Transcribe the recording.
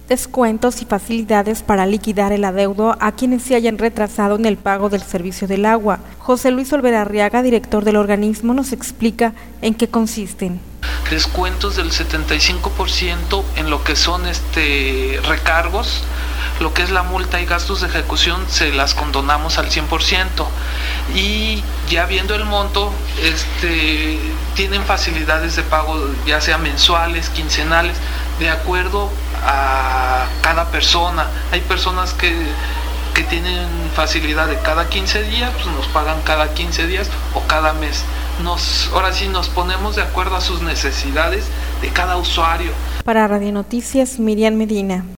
descuentos y facilidades para liquidar el adeudo a quienes se hayan retrasado en el pago del servicio del agua. José Luis Olvera Arriaga, director del organismo, nos explica en qué consisten. Descuentos del 75% en lo que son recargos, lo que es la multa y gastos de ejecución se las condonamos al 100%, y ya viendo el monto, tienen facilidades de pago, ya sea mensuales, quincenales, de acuerdo a cada persona. Hay personas que tienen facilidad de cada 15 días, pues nos pagan cada 15 días o cada mes. Ahora sí nos ponemos de acuerdo a sus necesidades de cada usuario. Para Radio Noticias, Miriam Medina.